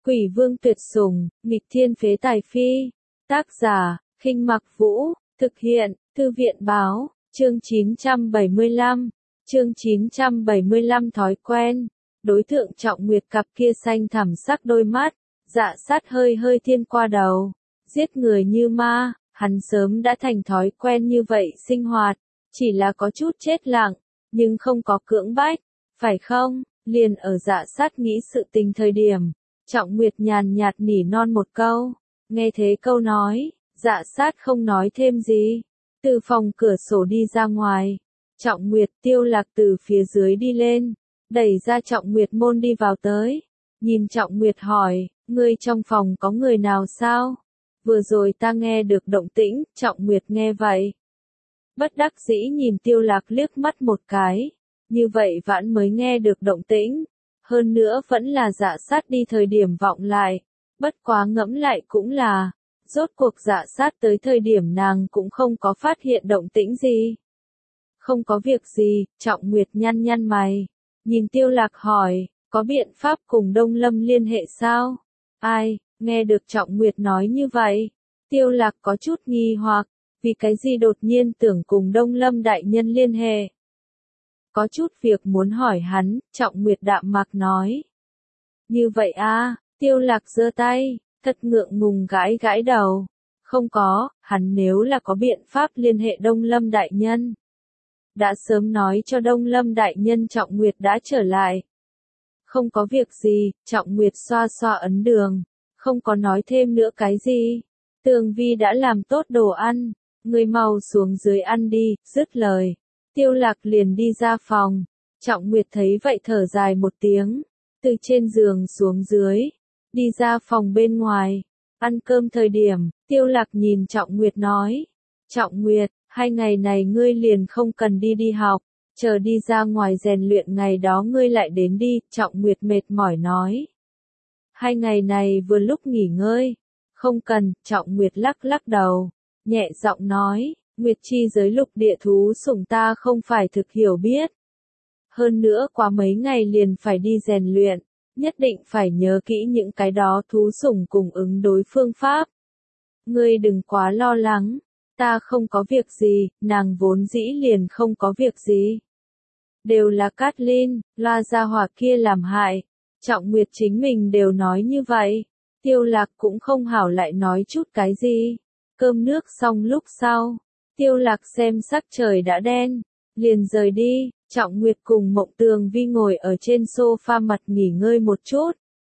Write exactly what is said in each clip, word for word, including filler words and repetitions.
Quỷ vương tuyệt sủng, nghịch thiên phế tài phi. Tác giả, Khinh Mặc Vũ, thực hiện, Thư viện báo, chương chín trăm bảy mươi lăm, chương chín trăm bảy mươi lăm thói quen. Đối tượng Trọng Nguyệt cặp kia xanh thẳm sắc đôi mắt, dạ sát hơi hơi thiên qua đầu, giết người như ma, hắn sớm đã thành thói quen như vậy sinh hoạt, chỉ là có chút chết lặng, nhưng không có cưỡng bách, phải không? Liền ở dạ sát nghĩ sự tình thời điểm, Trọng Nguyệt nhàn nhạt nỉ non một câu, nghe thế câu nói, dạ sát không nói thêm gì, từ phòng cửa sổ đi ra ngoài. Trọng Nguyệt, Tiêu Lạc từ phía dưới đi lên, đẩy ra Trọng Nguyệt môn đi vào tới, nhìn Trọng Nguyệt hỏi, ngươi trong phòng có người nào sao? Vừa rồi ta nghe được động tĩnh, Trọng Nguyệt nghe vậy. Bất đắc dĩ nhìn Tiêu Lạc liếc mắt một cái, như vậy vãn mới nghe được động tĩnh, hơn nữa vẫn là dạ sát đi thời điểm vọng lại, bất quá ngẫm lại cũng là, rốt cuộc dạ sát tới thời điểm nàng cũng không có phát hiện động tĩnh gì. Không có việc gì, Trọng Nguyệt nhăn nhăn mày, nhìn Tiêu Lạc hỏi, có biện pháp cùng Đông Lâm liên hệ sao? Ai, nghe được Trọng Nguyệt nói như vậy, Tiêu Lạc có chút nghi hoặc, vì cái gì đột nhiên tưởng cùng Đông Lâm đại nhân liên hệ. Có chút việc muốn hỏi hắn, Trọng Nguyệt đạm mạc nói. Như vậy a, Tiêu Lạc giơ tay, thật ngượng ngùng gãi gãi đầu. Không có, hắn nếu là có biện pháp liên hệ Đông Lâm đại nhân. Đã sớm nói cho Đông Lâm đại nhân Trọng Nguyệt đã trở lại. Không có việc gì, Trọng Nguyệt xoa xoa ấn đường, không có nói thêm nữa cái gì. Tường Vi đã làm tốt đồ ăn, người mau xuống dưới ăn đi, dứt lời. Tiêu Lạc liền đi ra phòng, Trọng Nguyệt thấy vậy thở dài một tiếng, từ trên giường xuống dưới, đi ra phòng bên ngoài, ăn cơm thời điểm, Tiêu Lạc nhìn Trọng Nguyệt nói, Trọng Nguyệt, hai ngày này ngươi liền không cần đi đi học, chờ đi ra ngoài rèn luyện ngày đó ngươi lại đến đi, Trọng Nguyệt mệt mỏi nói. Hai ngày này vừa lúc nghỉ ngơi, không cần, Trọng Nguyệt lắc lắc đầu, nhẹ giọng nói. Nguyệt chi giới lục địa thú sủng ta không phải thực hiểu biết. Hơn nữa qua mấy ngày liền phải đi rèn luyện, nhất định phải nhớ kỹ những cái đó thú sủng cùng ứng đối phương pháp. Ngươi đừng quá lo lắng, ta không có việc gì, nàng vốn dĩ liền không có việc gì. Đều là Catlin, La gia hỏa kia làm hại, Trọng Nguyệt chính mình đều nói như vậy, Tiêu Lạc cũng không hảo lại nói chút cái gì. Cơm nước xong lúc sau. Tiêu Lạc xem sắc trời đã đen, liền rời đi, Trọng Nguyệt cùng Mộng Tường Vi ngồi ở trên sofa mặt nghỉ ngơi một chút.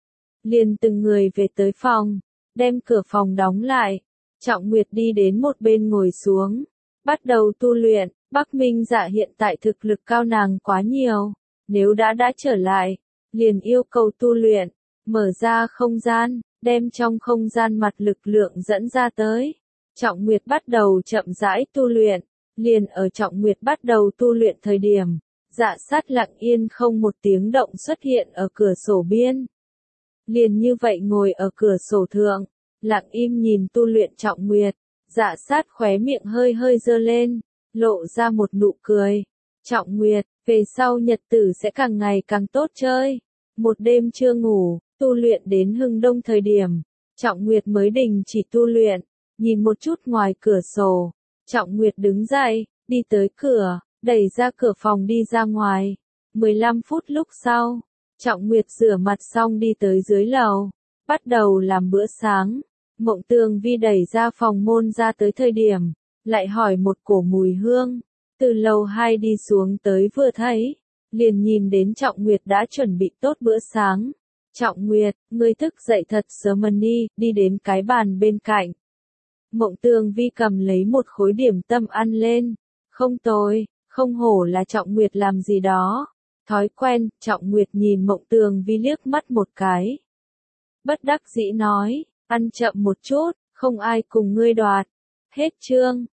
Liền từng người về tới phòng, đem cửa phòng đóng lại, Trọng Nguyệt đi đến một bên ngồi xuống, bắt đầu tu luyện, Bắc Minh Dạ hiện tại thực lực cao nàng quá nhiều, nếu đã đã trở lại, liền yêu cầu tu luyện, mở ra không gian, đem trong không gian mặt lực lượng dẫn ra tới. Trọng Nguyệt bắt đầu chậm rãi tu luyện, liền ở Trọng Nguyệt bắt đầu tu luyện thời điểm, dạ sát lặng yên không một tiếng động xuất hiện ở cửa sổ biên. Liền như vậy ngồi ở cửa sổ thượng, lặng im nhìn tu luyện Trọng Nguyệt, dạ sát khóe miệng hơi hơi dơ lên, lộ ra một nụ cười. Trọng Nguyệt, về sau nhật tử sẽ càng ngày càng tốt chơi. Một đêm chưa ngủ, tu luyện đến hừng đông thời điểm, Trọng Nguyệt mới đình chỉ tu luyện. Nhìn một chút ngoài cửa sổ, Trọng Nguyệt đứng dậy, đi tới cửa, đẩy ra cửa phòng đi ra ngoài. mười lăm phút lúc sau, Trọng Nguyệt rửa mặt xong đi tới dưới lầu, bắt đầu làm bữa sáng. Mộng Tường Vi đẩy ra phòng môn ra tới thời điểm, lại hỏi một cổ mùi hương. Từ lầu hai đi xuống tới vừa thấy, liền nhìn đến Trọng Nguyệt đã chuẩn bị tốt bữa sáng. Trọng Nguyệt, ngươi thức dậy thật sớm đi, đi đến cái bàn bên cạnh. Mộng Tường Vi cầm lấy một khối điểm tâm ăn lên, không tồi, không hổ là Trọng Nguyệt làm gì đó. Thói quen, Trọng Nguyệt nhìn Mộng Tường Vi liếc mắt một cái. Bất đắc dĩ nói, ăn chậm một chút, không ai cùng ngươi đoạt. Hết chương.